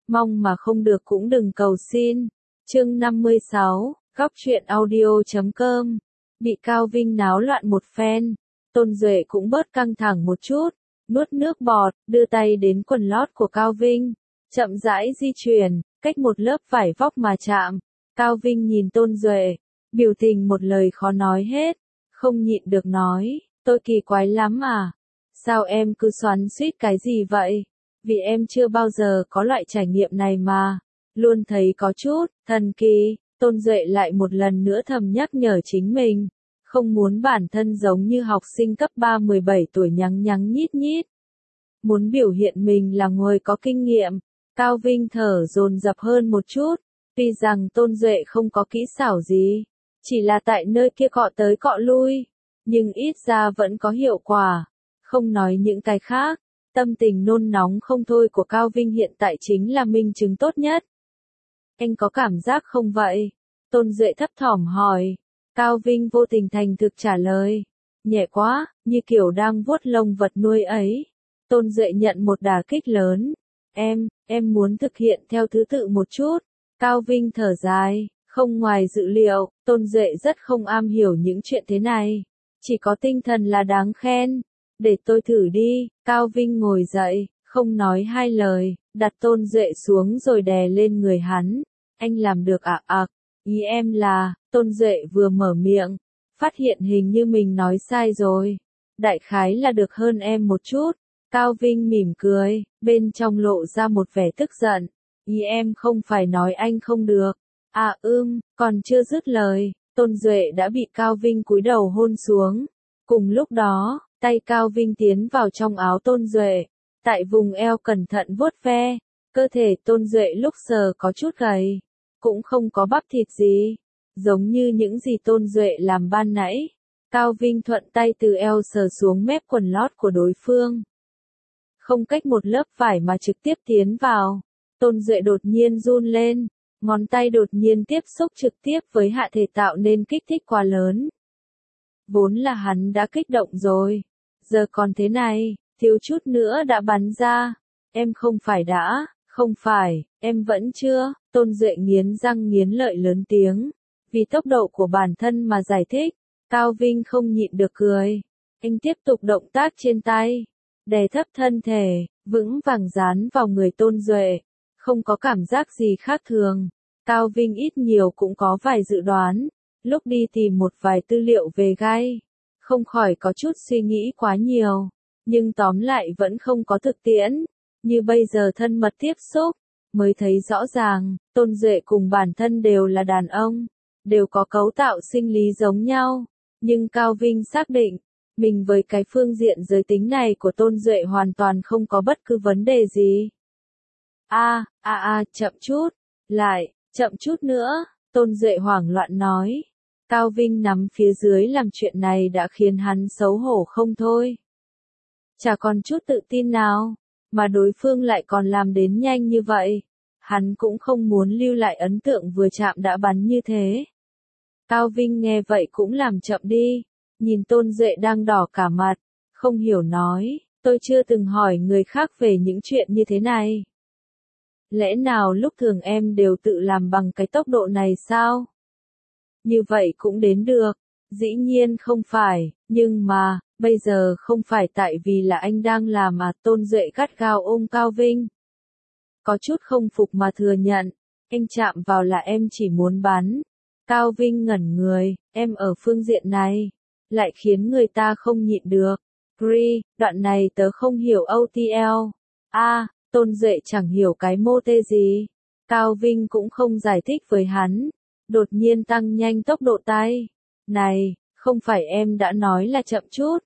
mong mà không được cũng đừng cầu xin. Chương 56, Góc truyện audio.com. Bị Cao Vinh náo loạn một phen, Tôn Duệ cũng bớt căng thẳng một chút, nuốt nước bọt, đưa tay đến quần lót của Cao Vinh, chậm rãi di chuyển, cách một lớp vải vóc mà chạm. Cao Vinh nhìn Tôn Duệ, biểu tình một lời khó nói hết, không nhịn được nói, tôi kỳ quái lắm à? Sao em cứ xoắn xuýt cái gì vậy? Vì em chưa bao giờ có loại trải nghiệm này mà, luôn thấy có chút thần kỳ. Tôn Duệ lại một lần nữa thầm nhắc nhở chính mình, không muốn bản thân giống như học sinh cấp 3 17 tuổi nhắng nhắng nhít nhít. Muốn biểu hiện mình là người có kinh nghiệm. Cao Vinh thở dồn dập hơn một chút, tuy rằng Tôn Duệ không có kỹ xảo gì, chỉ là tại nơi kia cọ tới cọ lui, nhưng ít ra vẫn có hiệu quả. Không nói những cái khác, tâm tình nôn nóng không thôi của Cao Vinh hiện tại chính là minh chứng tốt nhất. Anh có cảm giác không vậy? Tôn Duệ thấp thỏm hỏi. Cao Vinh vô tình thành thực trả lời. Nhẹ quá, như kiểu đang vuốt lông vật nuôi ấy. Tôn Duệ nhận một đả kích lớn. Em muốn thực hiện theo thứ tự một chút. Cao Vinh thở dài, không ngoài dự liệu, Tôn Duệ rất không am hiểu những chuyện thế này. Chỉ có tinh thần là đáng khen. Để tôi thử đi. Cao Vinh ngồi dậy, không nói hai lời, đặt Tôn Duệ xuống rồi đè lên người hắn. Anh làm được ạ ạ. Ý em là, Tôn Duệ vừa mở miệng, phát hiện hình như mình nói sai rồi. Đại khái là được hơn em một chút. Cao Vinh mỉm cười, bên trong lộ ra một vẻ tức giận. Ý em không phải nói anh không được. À còn chưa dứt lời, Tôn Duệ đã bị Cao Vinh cúi đầu hôn xuống. Cùng lúc đó, tay Cao Vinh tiến vào trong áo Tôn Duệ, tại vùng eo cẩn thận vuốt ve. Cơ thể Tôn Duệ lúc sờ có chút gầy, cũng không có bắp thịt gì, giống như những gì Tôn Duệ làm ban nãy. Cao Vinh thuận tay từ eo sờ xuống mép quần lót của đối phương. Không cách một lớp vải mà trực tiếp tiến vào. Tôn Duệ đột nhiên run lên, ngón tay đột nhiên tiếp xúc trực tiếp với hạ thể tạo nên kích thích quá lớn. Vốn là hắn đã kích động rồi, giờ còn thế này, thiếu chút nữa đã bắn ra. Em không phải đã, không phải, em vẫn chưa. Tôn Duệ nghiến răng nghiến lợi lớn tiếng, vì tốc độ của bản thân mà giải thích. Cao Vinh không nhịn được cười. Anh tiếp tục động tác trên tay, đè thấp thân thể, vững vàng dán vào người Tôn Duệ, không có cảm giác gì khác thường. Cao Vinh ít nhiều cũng có vài dự đoán, lúc đi tìm một vài tư liệu về gai, không khỏi có chút suy nghĩ quá nhiều, nhưng tóm lại vẫn không có thực tiễn. Như bây giờ thân mật tiếp xúc, mới thấy rõ ràng, Tôn Duệ cùng bản thân đều là đàn ông, đều có cấu tạo sinh lý giống nhau, nhưng Cao Vinh xác định, mình với cái phương diện giới tính này của Tôn Duệ hoàn toàn không có bất cứ vấn đề gì. Chậm chút, lại, chậm chút nữa, Tôn Duệ hoảng loạn nói. Cao Vinh nắm phía dưới làm chuyện này đã khiến hắn xấu hổ không thôi. Chả còn chút tự tin nào, mà đối phương lại còn làm đến nhanh như vậy. Hắn cũng không muốn lưu lại ấn tượng vừa chạm đã bắn như thế. Cao Vinh nghe vậy cũng làm chậm đi, nhìn Tôn Duệ đang đỏ cả mặt, không hiểu nói, tôi chưa từng hỏi người khác về những chuyện như thế này. Lẽ nào lúc thường em đều tự làm bằng cái tốc độ này sao? Như vậy cũng đến được, dĩ nhiên không phải, nhưng mà, bây giờ không phải tại vì là anh đang làm mà. Tôn Duệ gắt gao ôm Cao Vinh. Có chút không phục mà thừa nhận, anh chạm vào là em chỉ muốn bắn. Cao Vinh ngẩn người, em ở phương diện này, lại khiến người ta không nhịn được. Đoạn này tớ không hiểu OTL. Tôn Duệ chẳng hiểu cái mô tê gì. Cao Vinh cũng không giải thích với hắn, đột nhiên tăng nhanh tốc độ tay. Này, không phải em đã nói là chậm chút.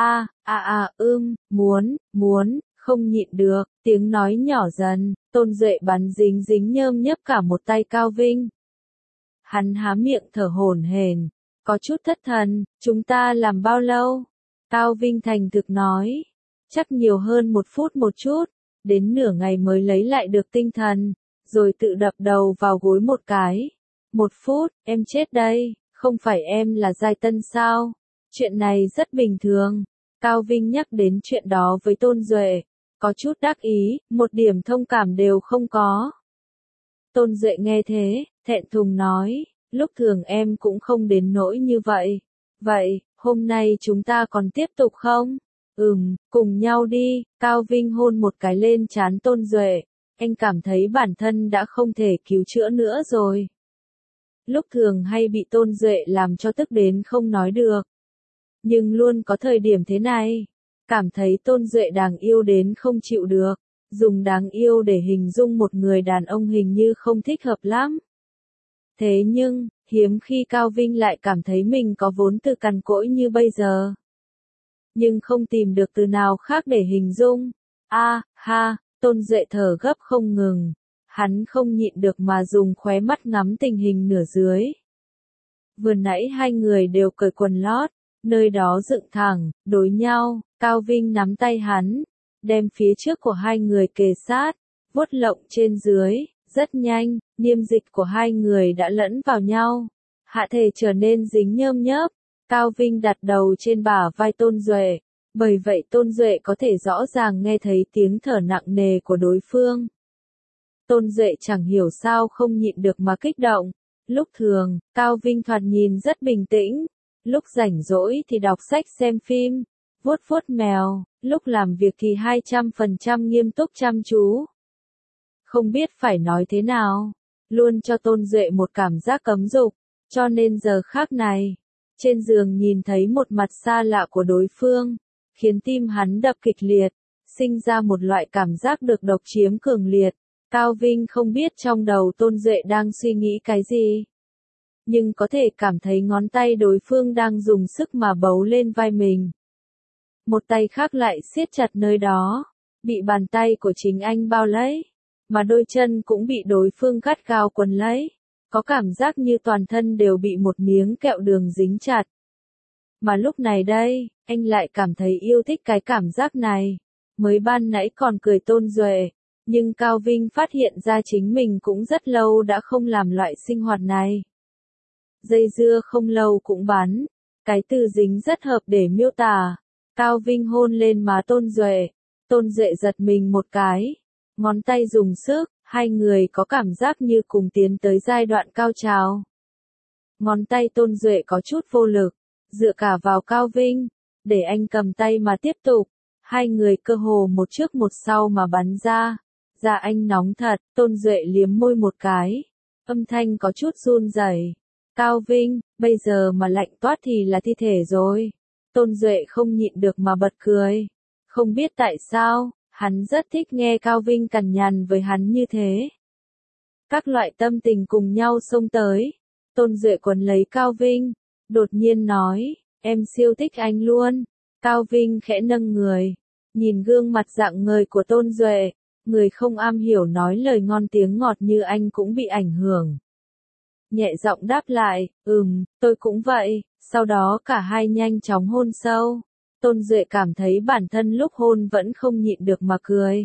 Muốn, không nhịn được, tiếng nói nhỏ dần, Tôn Duệ bắn dính dính nhơm nhấp cả một tay Cao Vinh. Hắn há miệng thở hổn hển, có chút thất thần, chúng ta làm bao lâu? Cao Vinh thành thực nói, chắc nhiều hơn 1 phút một chút, đến nửa ngày mới lấy lại được tinh thần, rồi tự đập đầu vào gối một cái. 1 phút, em chết đây, không phải em là giai tân sao? Chuyện này rất bình thường. Cao Vinh nhắc đến chuyện đó với Tôn Duệ, có chút đắc ý, một điểm thông cảm đều không có. Tôn Duệ nghe thế, thẹn thùng nói, lúc thường em cũng không đến nỗi như vậy. Vậy, hôm nay chúng ta còn tiếp tục không? Cùng nhau đi, Cao Vinh hôn một cái lên trán Tôn Duệ. Anh cảm thấy bản thân đã không thể cứu chữa nữa rồi. Lúc thường hay bị Tôn Duệ làm cho tức đến không nói được. Nhưng luôn có thời điểm thế này. Cảm thấy Tôn Duệ đáng yêu đến không chịu được. Dùng đáng yêu để hình dung một người đàn ông hình như không thích hợp lắm. Thế nhưng, hiếm khi Cao Vinh lại cảm thấy mình có vốn từ cằn cỗi như bây giờ. Nhưng không tìm được từ nào khác để hình dung. Tôn Duệ thở gấp không ngừng. Hắn không nhịn được mà dùng khóe mắt ngắm tình hình nửa dưới. Vừa nãy hai người đều cởi quần lót, nơi đó dựng thẳng, đối nhau, Cao Vinh nắm tay hắn, đem phía trước của hai người kề sát, vuốt lộng trên dưới, rất nhanh, niêm dịch của hai người đã lẫn vào nhau, hạ thể trở nên dính nhơm nhớp, Cao Vinh đặt đầu trên bả vai Tôn Duệ, bởi vậy Tôn Duệ có thể rõ ràng nghe thấy tiếng thở nặng nề của đối phương. Tôn Duệ chẳng hiểu sao không nhịn được mà kích động. Lúc thường, Cao Vinh thoạt nhìn rất bình tĩnh. Lúc rảnh rỗi thì đọc sách xem phim, vuốt vuốt mèo, lúc làm việc thì 200% nghiêm túc chăm chú. Không biết phải nói thế nào, luôn cho Tôn Duệ một cảm giác cấm dục, cho nên giờ khác này, trên giường nhìn thấy một mặt xa lạ của đối phương, khiến tim hắn đập kịch liệt, sinh ra một loại cảm giác được độc chiếm cường liệt. Cao Vinh không biết trong đầu Tôn Duệ đang suy nghĩ cái gì. Nhưng có thể cảm thấy ngón tay đối phương đang dùng sức mà bấu lên vai mình. Một tay khác lại siết chặt nơi đó, bị bàn tay của chính anh bao lấy, mà đôi chân cũng bị đối phương gắt gao quấn lấy. Có cảm giác như toàn thân đều bị một miếng kẹo đường dính chặt. Mà lúc này đây, anh lại cảm thấy yêu thích cái cảm giác này. Mới ban nãy còn cười Tôn Duệ. Nhưng Cao Vinh phát hiện ra chính mình cũng rất lâu đã không làm loại sinh hoạt này. Dây dưa không lâu cũng bắn. Cái từ dính rất hợp để miêu tả. Cao Vinh hôn lên má Tôn Duệ. Tôn Duệ giật mình một cái. Ngón tay dùng sức, hai người có cảm giác như cùng tiến tới giai đoạn cao trào. Ngón tay Tôn Duệ có chút vô lực, dựa cả vào Cao Vinh, để anh cầm tay mà tiếp tục. Hai người cơ hồ một trước một sau mà bắn ra. Da anh nóng thật, Tôn Duệ liếm môi một cái. Âm thanh có chút run rẩy. Cao Vinh, bây giờ mà lạnh toát thì là thi thể rồi. Tôn Duệ không nhịn được mà bật cười. Không biết tại sao, hắn rất thích nghe Cao Vinh cằn nhằn với hắn như thế. Các loại tâm tình cùng nhau xông tới. Tôn Duệ quấn lấy Cao Vinh, đột nhiên nói, em siêu thích anh luôn. Cao Vinh khẽ nâng người, nhìn gương mặt rạng ngời của Tôn Duệ. Người không am hiểu nói lời ngon tiếng ngọt như anh cũng bị ảnh hưởng. Nhẹ giọng đáp lại, tôi cũng vậy, sau đó cả hai nhanh chóng hôn sâu. Tôn Duệ cảm thấy bản thân lúc hôn vẫn không nhịn được mà cười.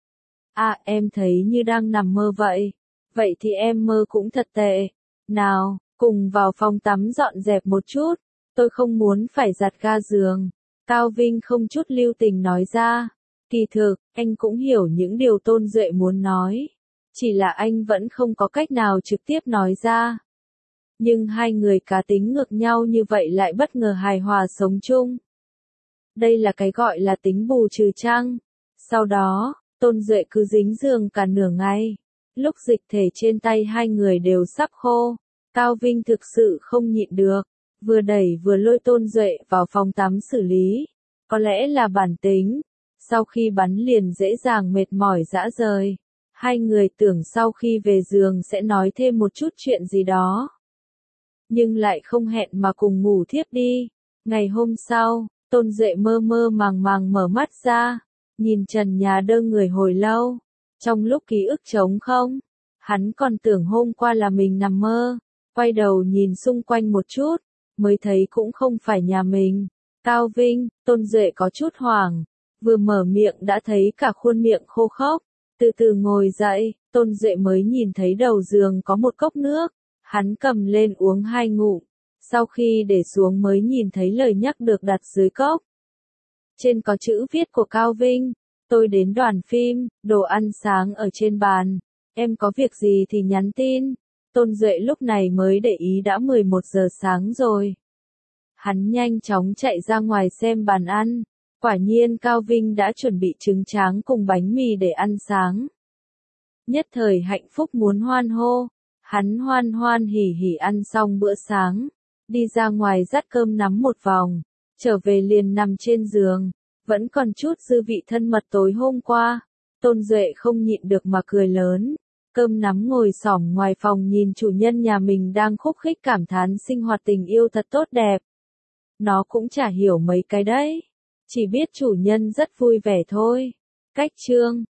Em thấy như đang nằm mơ vậy. Vậy thì em mơ cũng thật tệ. Nào, cùng vào phòng tắm dọn dẹp một chút. Tôi không muốn phải giặt ga giường. Cao Vinh không chút lưu tình nói ra. Kỳ thực, anh cũng hiểu những điều Tôn Duệ muốn nói. Chỉ là anh vẫn không có cách nào trực tiếp nói ra. Nhưng hai người cá tính ngược nhau như vậy lại bất ngờ hài hòa sống chung. Đây là cái gọi là tính bù trừ chăng. Sau đó, Tôn Duệ cứ dính giường cả nửa ngày. Lúc dịch thể trên tay hai người đều sắp khô. Cao Vinh thực sự không nhịn được. Vừa đẩy vừa lôi Tôn Duệ vào phòng tắm xử lý. Có lẽ là bản tính. Sau khi bắn liền dễ dàng mệt mỏi rã rời. Hai người tưởng sau khi về giường sẽ nói thêm một chút chuyện gì đó. Nhưng lại không hẹn mà cùng ngủ thiếp đi. Ngày hôm sau, Tôn Duệ mơ mơ màng màng mở mắt ra. Nhìn trần nhà đơ người hồi lâu. Trong lúc ký ức trống không, hắn còn tưởng hôm qua là mình nằm mơ. Quay đầu nhìn xung quanh một chút, mới thấy cũng không phải nhà mình. Cao Vinh, Tôn Duệ có chút hoảng. Vừa mở miệng đã thấy cả khuôn miệng khô khốc. Từ từ ngồi dậy, Tôn Duệ mới nhìn thấy đầu giường có một cốc nước. Hắn cầm lên uống 2 ngụm. Sau khi để xuống mới nhìn thấy lời nhắc được đặt dưới cốc. Trên có chữ viết của Cao Vinh. Tôi đến đoàn phim, đồ ăn sáng ở trên bàn. Em có việc gì thì nhắn tin. Tôn Duệ lúc này mới để ý đã 11 giờ sáng rồi. Hắn nhanh chóng chạy ra ngoài xem bàn ăn. Quả nhiên Cao Vinh đã chuẩn bị trứng tráng cùng bánh mì để ăn sáng. Nhất thời hạnh phúc muốn hoan hô. Hắn hoan hoan hỉ hỉ ăn xong bữa sáng. Đi ra ngoài dắt cơm nắm một vòng. Trở về liền nằm trên giường. Vẫn còn chút dư vị thân mật tối hôm qua. Tôn Duệ không nhịn được mà cười lớn. Cơm nắm ngồi xổm ngoài phòng nhìn chủ nhân nhà mình đang khúc khích cảm thán sinh hoạt tình yêu thật tốt đẹp. Nó cũng chả hiểu mấy cái đấy. Chỉ biết chủ nhân rất vui vẻ thôi. Cách chương